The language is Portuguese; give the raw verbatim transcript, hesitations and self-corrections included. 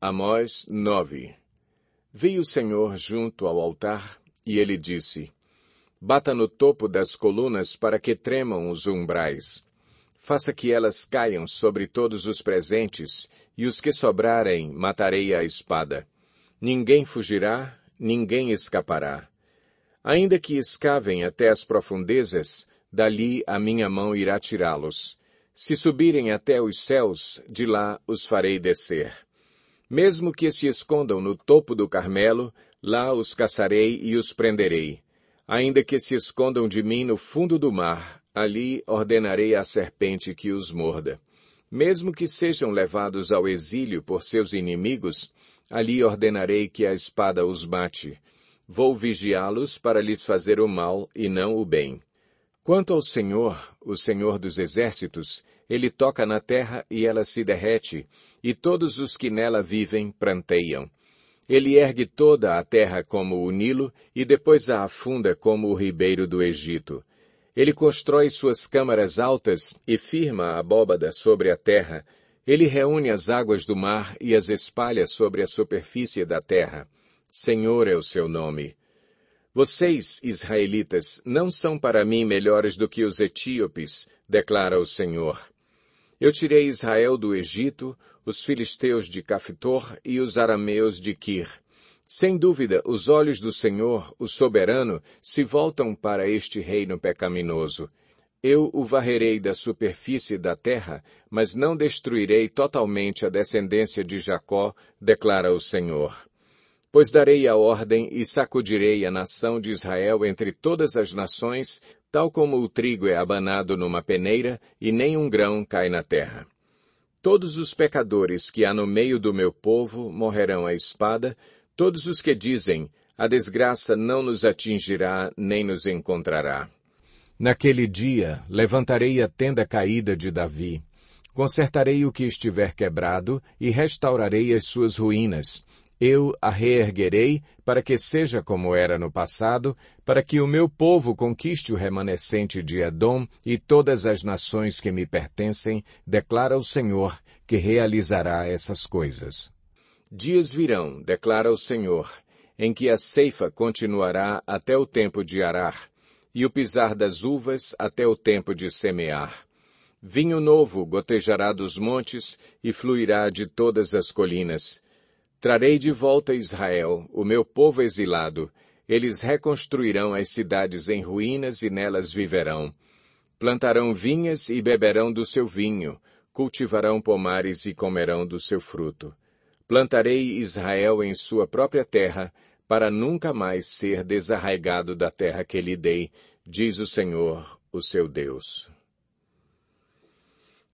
Amós nove. Vi o Senhor junto ao altar, e ele disse: Bata no topo das colunas para que tremam os umbrais. Faça que elas caiam sobre todos os presentes, e os que sobrarem matarei à espada. Ninguém fugirá, ninguém escapará. Ainda que escavem até as profundezas, dali a minha mão irá tirá-los. Se subirem até os céus, de lá os farei descer. Mesmo que se escondam no topo do Carmelo, lá os caçarei e os prenderei. Ainda que se escondam de mim no fundo do mar, ali ordenarei à serpente que os morda. Mesmo que sejam levados ao exílio por seus inimigos, ali ordenarei que a espada os mate. Vou vigiá-los para lhes fazer o mal e não o bem. Quanto ao Senhor, o Senhor dos exércitos, ele toca na terra e ela se derrete, e todos os que nela vivem pranteiam. Ele ergue toda a terra como o Nilo e depois a afunda como o ribeiro do Egito. Ele constrói suas câmaras altas e firma a abóbada sobre a terra. Ele reúne as águas do mar e as espalha sobre a superfície da terra. Senhor é o seu nome. Vocês, israelitas, não são para mim melhores do que os etíopes, declara o Senhor. Eu tirei Israel do Egito, os filisteus de Caftor e os arameus de Quir. Sem dúvida, os olhos do Senhor, o soberano, se voltam para este reino pecaminoso. Eu o varrerei da superfície da terra, mas não destruirei totalmente a descendência de Jacó, declara o Senhor. Pois darei a ordem e sacudirei a nação de Israel entre todas as nações, tal como o trigo é abanado numa peneira e nem um grão cai na terra. Todos os pecadores que há no meio do meu povo morrerão à espada, todos os que dizem, a desgraça não nos atingirá nem nos encontrará. Naquele dia levantarei a tenda caída de Davi, consertarei o que estiver quebrado e restaurarei as suas ruínas. Eu a reerguerei para que seja como era no passado, para que o meu povo conquiste o remanescente de Edom e todas as nações que me pertencem, declara o Senhor, que realizará essas coisas. Dias virão, declara o Senhor, em que a ceifa continuará até o tempo de arar, e o pisar das uvas até o tempo de semear. Vinho novo gotejará dos montes e fluirá de todas as colinas. Trarei de volta Israel, o meu povo exilado. Eles reconstruirão as cidades em ruínas e nelas viverão. Plantarão vinhas e beberão do seu vinho. Cultivarão pomares e comerão do seu fruto. Plantarei Israel em sua própria terra, para nunca mais ser desarraigado da terra que lhe dei, diz o Senhor, o seu Deus.